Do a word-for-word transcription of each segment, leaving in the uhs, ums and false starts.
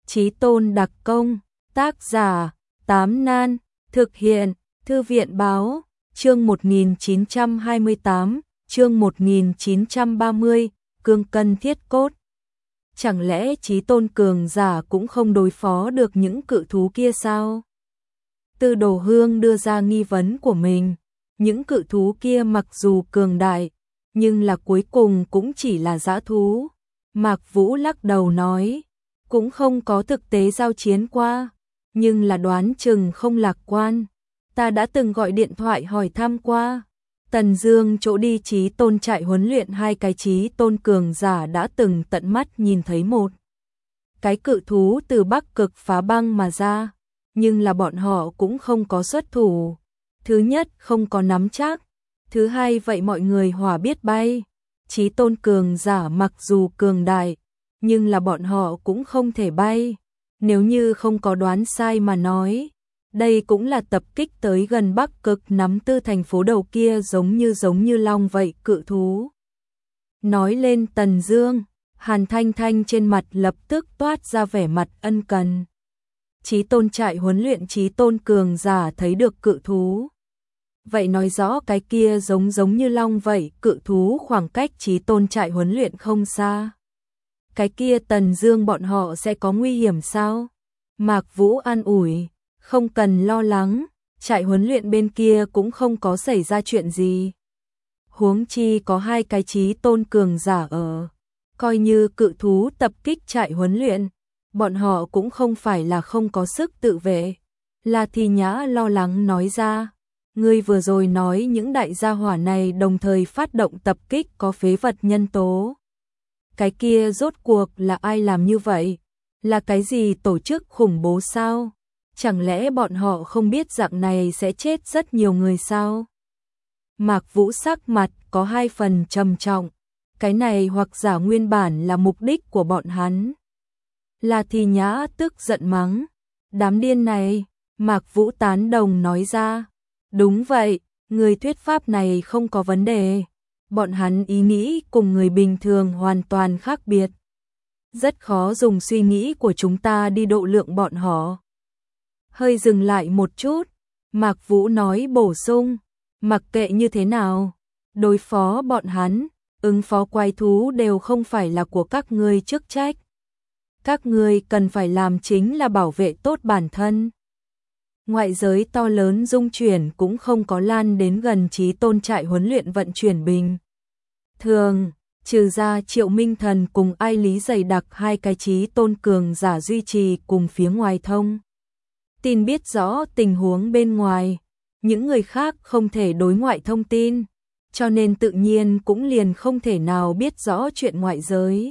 Chí Tôn đặc công, tác giả, Tám Nan, thực hiện, Thư viện báo, chương một nghìn chín trăm hai mươi tám, chương một nghìn chín trăm ba mươi, cương cân thiết cốt. Chẳng lẽ Chí Tôn cường giả cũng không đối phó được những cự thú kia sao? Tư Đồ Hương đưa ra nghi vấn của mình, những cự thú kia mặc dù cường đại, nhưng là cuối cùng cũng chỉ là dã thú. Mạc Vũ lắc đầu nói, cũng không có thực tế giao chiến qua, nhưng là đoán chừng không lạc quan. Ta đã từng gọi điện thoại hỏi thăm qua. Tần Dương chỗ đi Chí Tôn trại huấn luyện hai cái Chí Tôn cường giả đã từng tận mắt nhìn thấy một cái cự thú từ Bắc Cực phá băng mà ra, nhưng là bọn họ cũng không có xuất thủ. Thứ nhất không có nắm chắc, thứ hai vậy mọi người hỏa biết bay. Chí Tôn cường giả mặc dù cường đại, nhưng là bọn họ cũng không thể bay. Nếu như không có đoán sai mà nói, đây cũng là tập kích tới gần Bắc Cực nắm tư thành phố đầu kia giống như giống như long vậy cự thú. Nói lên Tần Dương, Hàn Thanh Thanh trên mặt lập tức toát ra vẻ mặt ân cần. Chí Tôn trại huấn luyện Chí Tôn cường giả thấy được cự thú. Vậy nói rõ cái kia giống giống như long vậy cự thú khoảng cách Chí Tôn trại huấn luyện không xa. Cái kia Tần Dương bọn họ sẽ có nguy hiểm sao? Mạc Vũ an ủi, không cần lo lắng, trại huấn luyện bên kia cũng không có xảy ra chuyện gì. Huống chi có hai cái Chí Tôn cường giả ở, coi như cự thú tập kích trại huấn luyện, bọn họ cũng không phải là không có sức tự vệ. La Thi Nhã lo lắng nói ra, ngươi vừa rồi nói những đại gia hỏa này đồng thời phát động tập kích có phế vật nhân tố. Cái kia rốt cuộc là ai làm như vậy? Là cái gì tổ chức khủng bố sao? Chẳng lẽ bọn họ không biết dạng này sẽ chết rất nhiều người sao? Mạc Vũ sắc mặt có hai phần trầm trọng. Cái này hoặc giả nguyên bản là mục đích của bọn hắn. La Thi Nhã tức giận mắng. Đám điên này, Mạc Vũ tán đồng nói ra. Đúng vậy, người thuyết pháp này không có vấn đề. Bọn hắn ý nghĩ cùng người bình thường hoàn toàn khác biệt. Rất khó dùng suy nghĩ của chúng ta đi độ lượng bọn họ. Hơi dừng lại một chút, Mạc Vũ nói bổ sung, mặc kệ như thế nào, đối phó bọn hắn, ứng phó quái thú đều không phải là của các ngươi chức trách. Các ngươi cần phải làm chính là bảo vệ tốt bản thân. Ngoại giới to lớn dung chuyển cũng không có lan đến gần Chí Tôn trại huấn luyện vận chuyển bình thường, trừ ra Triệu Minh Thần cùng Ai Lý dày đặc hai cái Chí Tôn cường giả duy trì cùng phía ngoài thông. Tin biết rõ tình huống bên ngoài, những người khác không thể đối ngoại thông tin, cho nên tự nhiên cũng liền không thể nào biết rõ chuyện ngoại giới.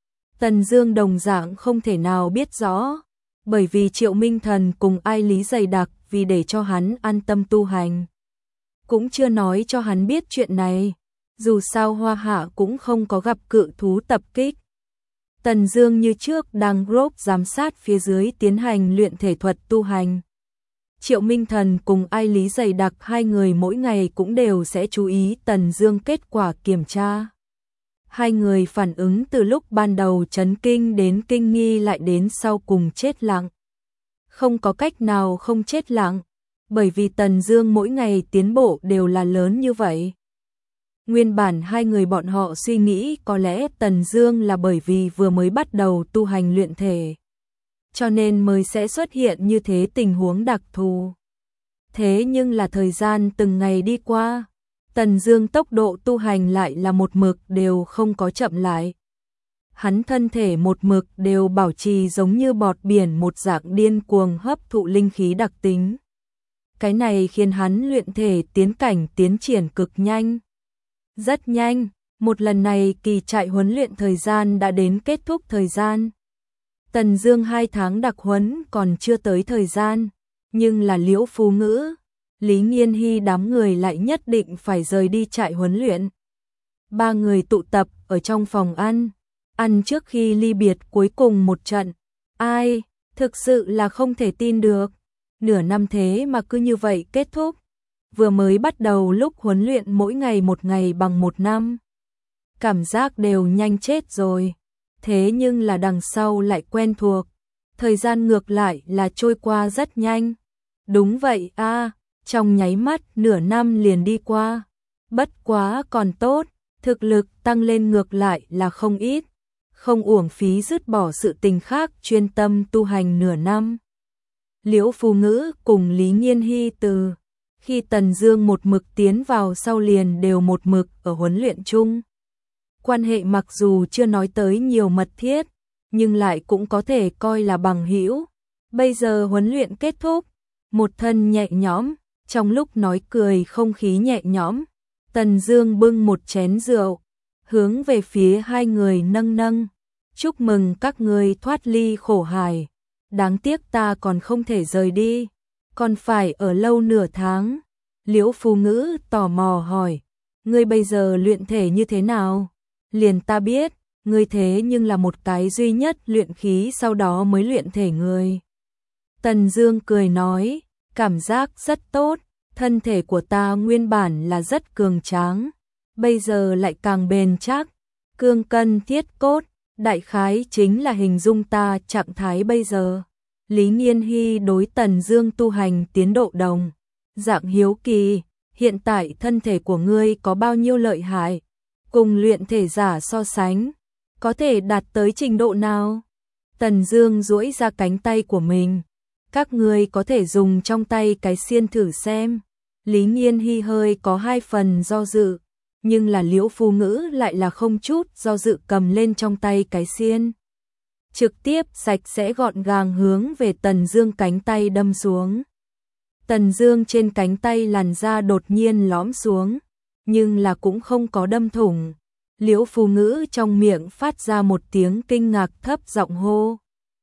Tần Dương đồng dạng không thể nào biết rõ, bởi vì Triệu Minh Thần cùng Ai Lý dày đặc vì để cho hắn an tâm tu hành, cũng chưa nói cho hắn biết chuyện này. Dù sao Hoa Hạ cũng không có gặp cự thú tập kích. Tần Dương như trước đang group giám sát phía dưới tiến hành luyện thể thuật tu hành. Triệu Minh Thần cùng Ai Lý dày đặc hai người mỗi ngày cũng đều sẽ chú ý Tần Dương kết quả kiểm tra. Hai người phản ứng từ lúc ban đầu chấn kinh đến kinh nghi lại đến sau cùng chết lặng. Không có cách nào không chết lặng, bởi vì Tần Dương mỗi ngày tiến bộ đều là lớn như vậy. Nguyên bản hai người bọn họ suy nghĩ có lẽ Tần Dương là bởi vì vừa mới bắt đầu tu hành luyện thể, cho nên mới sẽ xuất hiện như thế tình huống đặc thù. Thế nhưng là thời gian từng ngày đi qua, Tần Dương tốc độ tu hành lại là một mực đều không có chậm lại. Hắn thân thể một mực đều bảo trì giống như bọt biển một dạng điên cuồng hấp thụ linh khí đặc tính. Cái này khiến hắn luyện thể tiến cảnh tiến triển cực nhanh. Rất nhanh, một lần này kỳ trại huấn luyện thời gian đã đến kết thúc thời gian. Tần Dương hai tháng đặc huấn còn chưa tới thời gian, nhưng là Liễu Phú Ngữ, Lý Nghiên Hy đám người lại nhất định phải rời đi trại huấn luyện. Ba người tụ tập ở trong phòng ăn, ăn trước khi ly biệt cuối cùng một trận. Ai, thực sự là không thể tin được, nửa năm thế mà cứ như vậy kết thúc. Vừa mới bắt đầu lúc huấn luyện mỗi ngày một ngày bằng một năm, cảm giác đều nhanh chết rồi. Thế nhưng là đằng sau lại quen thuộc. thời gian ngược lại là trôi qua rất nhanh. Đúng vậy a, trong nháy mắt nửa năm liền đi qua. Bất quá còn tốt, thực lực tăng lên ngược lại là không ít, không uổng phí dứt bỏ sự tình khác chuyên tâm tu hành nửa năm. Liễu Phù Ngữ cùng Lý Nghiên Hy từ khi Tần Dương một mực tiến vào sau liền đều một mực ở huấn luyện chung. Quan hệ mặc dù chưa nói tới nhiều mật thiết, nhưng lại cũng có thể coi là bằng hữu. Bây giờ huấn luyện kết thúc, một thân nhẹ nhõm, trong lúc nói cười không khí nhẹ nhõm, Tần Dương bưng một chén rượu, hướng về phía hai người nâng nâng, chúc mừng các ngươi thoát ly khổ hải, đáng tiếc ta còn không thể rời đi, còn phải ở lâu nửa tháng. Liễu Phù Ngữ tò mò hỏi, ngươi bây giờ luyện thể như thế nào? Liền ta biết, ngươi thế nhưng là một cái duy nhất luyện khí sau đó mới luyện thể người. Tần Dương cười nói, cảm giác rất tốt, thân thể của ta nguyên bản là rất cường tráng, bây giờ lại càng bền chắc, cương cân thiết cốt, đại khái chính là hình dung ta trạng thái bây giờ. Lý Nghiên Hy đối Tần Dương tu hành tiến độ đồng dạng hiếu kỳ, hiện tại thân thể của ngươi có bao nhiêu lợi hại, cùng luyện thể giả so sánh, có thể đạt tới trình độ nào? Tần Dương duỗi ra cánh tay của mình, các ngươi có thể dùng trong tay cái xiên thử xem. Lý Nghiên Hy hơi có hai phần do dự, nhưng là Liễu Phù Ngữ lại là không chút do dự cầm lên trong tay cái xiên, trực tiếp sạch sẽ gọn gàng hướng về Tần Dương cánh tay đâm xuống. Tần Dương trên cánh tay làn da đột nhiên lõm xuống, nhưng là cũng không có đâm thủng. Liễu Phù Ngữ trong miệng phát ra một tiếng kinh ngạc thấp giọng hô: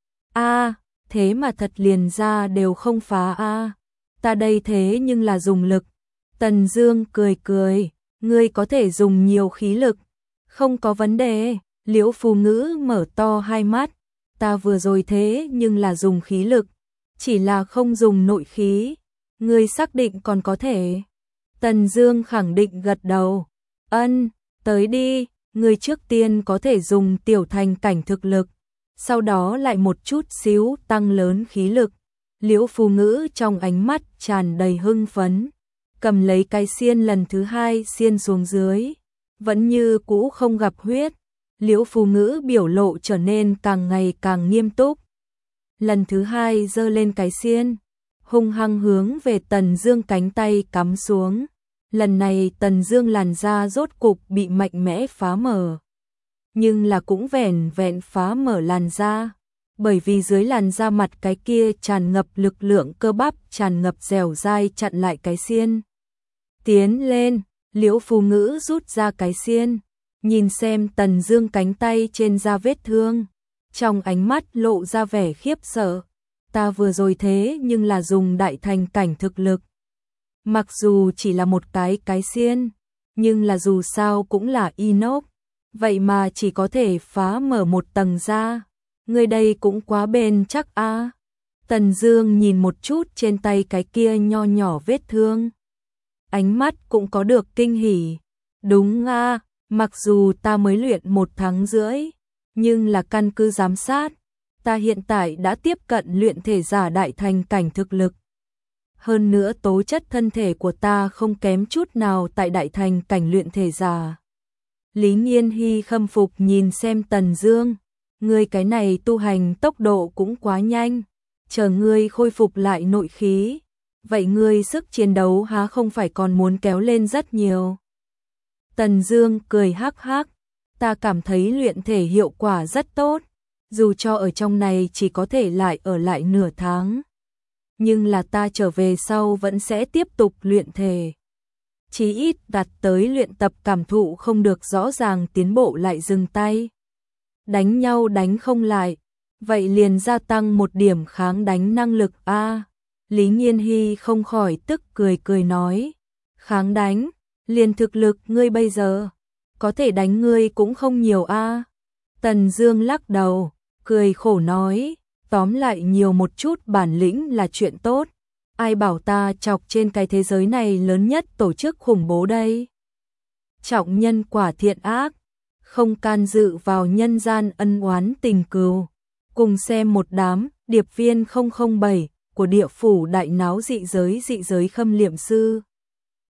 "A, thế mà thật liền da đều không phá a, ta đây thế nhưng là dùng lực." Tần Dương cười cười, ngươi có thể dùng nhiều khí lực, không có vấn đề. Liễu Phù Ngữ mở to hai mắt, ta vừa rồi thế nhưng là dùng khí lực, chỉ là không dùng nội khí, ngươi xác định còn có thể? Tần Dương khẳng định gật đầu, ân, tới đi, ngươi trước tiên có thể dùng tiểu thành cảnh thực lực, sau đó lại một chút xíu tăng lớn khí lực. Liễu Phù Ngữ trong ánh mắt tràn đầy hưng phấn, cầm lấy cái xiên lần thứ hai xiên xuống dưới, vẫn như cũ không gặp huyết. Liễu Phù Ngữ biểu lộ trở nên càng ngày càng nghiêm túc. Lần thứ hai giơ lên cái xiên, hung hăng hướng về Tần Dương cánh tay cắm xuống. Lần này Tần Dương làn da rốt cục bị mạnh mẽ phá mở, nhưng là cũng vẻn vẹn phá mở làn da, bởi vì dưới làn da mặt cái kia tràn ngập lực lượng cơ bắp, tràn ngập dẻo dai chặn lại cái xiên. Tiến lên, Liễu Phù Ngữ rút ra cái xiên, nhìn xem Tần Dương cánh tay trên da vết thương, trong ánh mắt lộ ra vẻ khiếp sợ. Ta vừa rồi thế nhưng là dùng đại thành cảnh thực lực. Mặc dù chỉ là một cái cái xiên, nhưng là dù sao cũng là inox, vậy mà chỉ có thể phá mở một tầng da. Người đây cũng quá bền chắc a. À. Tần Dương nhìn một chút trên tay cái kia nho nhỏ vết thương, ánh mắt cũng có được kinh hỉ. Đúng a, à, mặc dù ta mới luyện một tháng rưỡi, nhưng là căn cứ giám sát, ta hiện tại đã tiếp cận luyện thể giả đại thành cảnh thực lực. Hơn nữa tố chất thân thể của ta không kém chút nào tại đại thành cảnh luyện thể giả. Lý Nghiên Hy khâm phục nhìn xem Tần Dương, ngươi cái này tu hành tốc độ cũng quá nhanh, chờ ngươi khôi phục lại nội khí, vậy ngươi sức chiến đấu há không phải còn muốn kéo lên rất nhiều. Tần Dương cười hắc hắc, ta cảm thấy luyện thể hiệu quả rất tốt, dù cho ở trong này chỉ có thể lại ở lại nửa tháng, nhưng là ta trở về sau vẫn sẽ tiếp tục luyện thể. Chí ít đạt tới luyện tập cảm thụ không được rõ ràng tiến bộ lại dừng tay. Đánh nhau đánh không lại, vậy liền gia tăng một điểm kháng đánh năng lực a. À, Lý Nghiên Hy không khỏi tức cười cười nói, kháng đánh, liền thực lực ngươi bây giờ, có thể đánh ngươi cũng không nhiều a. À. Tần Dương lắc đầu, cười khổ nói, tóm lại nhiều một chút bản lĩnh là chuyện tốt, ai bảo ta chọc trên cái thế giới này lớn nhất tổ chức khủng bố đây. Trọng nhân quả thiện ác, không can dự vào nhân gian ân oán tình cừu, Cùng xem một đám điệp viên không không bảy của địa phủ đại náo dị giới dị giới khâm liệm sư.